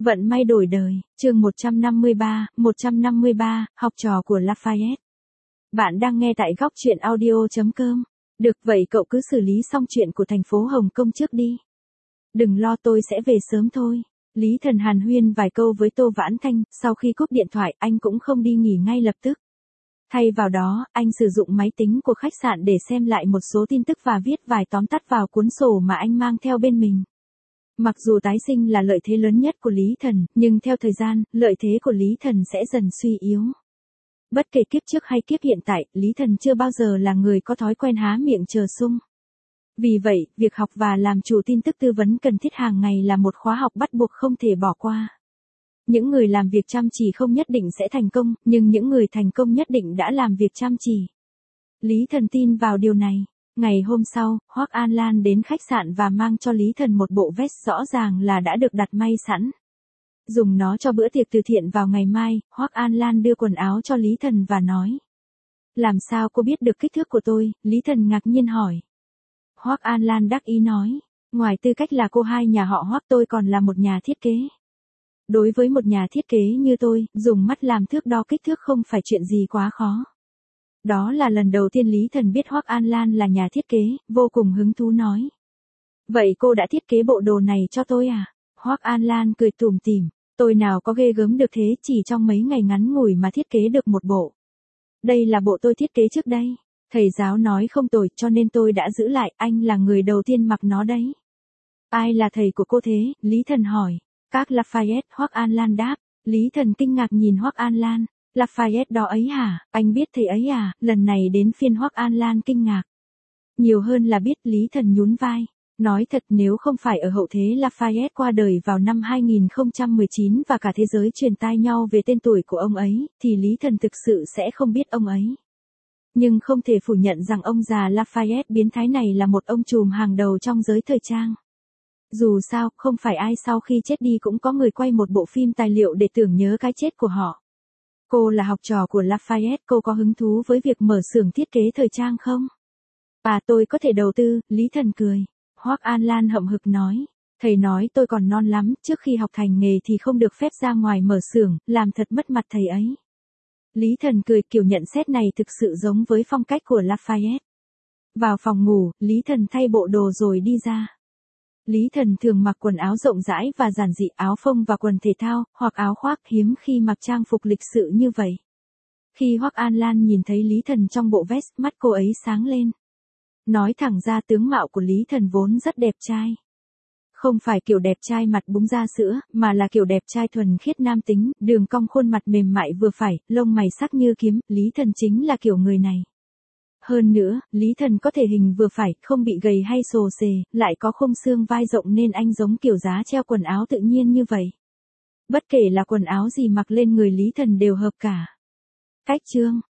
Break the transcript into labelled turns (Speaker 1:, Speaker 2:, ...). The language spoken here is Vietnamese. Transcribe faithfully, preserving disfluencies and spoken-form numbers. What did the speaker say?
Speaker 1: Vận may đổi đời, chương một trăm năm mươi ba, một trăm năm mươi ba, học trò của Lafayette. Bạn đang nghe tại góc truyện audio chấm com. Được vậy cậu cứ xử lý xong chuyện của thành phố Hồng Kông trước đi. Đừng lo, tôi sẽ về sớm thôi. Lý Thần hàn huyên vài câu với Tô Vãn Thanh, sau khi cúp điện thoại anh cũng không đi nghỉ ngay lập tức. Thay vào đó, anh sử dụng máy tính của khách sạn để xem lại một số tin tức và viết vài tóm tắt vào cuốn sổ mà anh mang theo bên mình. Mặc dù tái sinh là lợi thế lớn nhất của Lý Thần, nhưng theo thời gian, lợi thế của Lý Thần sẽ dần suy yếu. Bất kể kiếp trước hay kiếp hiện tại, Lý Thần chưa bao giờ là người có thói quen há miệng chờ sung. Vì vậy, việc học và làm chủ tin tức tư vấn cần thiết hàng ngày là một khóa học bắt buộc không thể bỏ qua. Những người làm việc chăm chỉ không nhất định sẽ thành công, nhưng những người thành công nhất định đã làm việc chăm chỉ. Lý Thần tin vào điều này. Ngày hôm sau, Hoắc An Lan đến khách sạn và mang cho Lý Thần một bộ vest rõ ràng là đã được đặt may sẵn. Dùng nó cho bữa tiệc từ thiện vào ngày mai, Hoắc An Lan đưa quần áo cho Lý Thần và nói. Làm sao cô biết được kích thước của tôi? Lý Thần ngạc nhiên hỏi. Hoắc An Lan đắc ý nói. Ngoài tư cách là cô hai nhà họ Hoắc, tôi còn là một nhà thiết kế. Đối với một nhà thiết kế như tôi, dùng mắt làm thước đo kích thước không phải chuyện gì quá khó. Đó là lần đầu tiên Lý Thần biết Hoắc An Lan là nhà thiết kế, vô cùng hứng thú nói. Vậy cô đã thiết kế bộ đồ này cho tôi à? Hoắc An Lan cười tủm tỉm, tôi nào có ghê gớm được thế, chỉ trong mấy ngày ngắn ngủi mà thiết kế được một bộ. Đây là bộ tôi thiết kế trước đây. Thầy giáo nói không tồi cho nên tôi đã giữ lại, anh là người đầu tiên mặc nó đấy. Ai là thầy của cô thế? Lý Thần hỏi. Các Lafayette, Hoắc An Lan đáp. Lý Thần kinh ngạc nhìn Hoắc An Lan. Lafayette đó ấy hả? Anh biết thầy ấy à? Lần này đến phiên Hoắc An Lan kinh ngạc. Nhiều hơn là biết, Lý Thần nhún vai. Nói thật, nếu không phải ở hậu thế Lafayette qua đời vào năm hai nghìn không trăm mười chín và cả thế giới truyền tai nhau về tên tuổi của ông ấy, thì Lý Thần thực sự sẽ không biết ông ấy. Nhưng không thể phủ nhận rằng ông già Lafayette biến thái này là một ông trùm hàng đầu trong giới thời trang. Dù sao, không phải ai sau khi chết đi cũng có người quay một bộ phim tài liệu để tưởng nhớ cái chết của họ. Cô là học trò của Lafayette, cô có hứng thú với việc mở xưởng thiết kế thời trang không? À, tôi có thể đầu tư, Lý Thần cười. Hoắc An Lan hậm hực nói. Thầy nói tôi còn non lắm, trước khi học thành nghề thì không được phép ra ngoài mở xưởng, làm thật mất mặt thầy ấy. Lý Thần cười, kiểu nhận xét này thực sự giống với phong cách của Lafayette. Vào phòng ngủ, Lý Thần thay bộ đồ rồi đi ra. Lý Thần thường mặc quần áo rộng rãi và giản dị, áo phông và quần thể thao, hoặc áo khoác, hiếm khi mặc trang phục lịch sự như vậy. Khi Hoắc An Lan nhìn thấy Lý Thần trong bộ vest, mắt cô ấy sáng lên. Nói thẳng ra, tướng mạo của Lý Thần vốn rất đẹp trai. Không phải kiểu đẹp trai mặt búng ra sữa, mà là kiểu đẹp trai thuần khiết nam tính, đường cong khuôn mặt mềm mại vừa phải, lông mày sắc như kiếm, Lý Thần chính là kiểu người này. Hơn nữa, Lý Thần có thể hình vừa phải, không bị gầy hay xồ xề, lại có khung xương vai rộng nên anh giống kiểu giá treo quần áo tự nhiên như vậy. Bất kể là quần áo gì mặc lên người Lý Thần đều hợp cả. Cách chương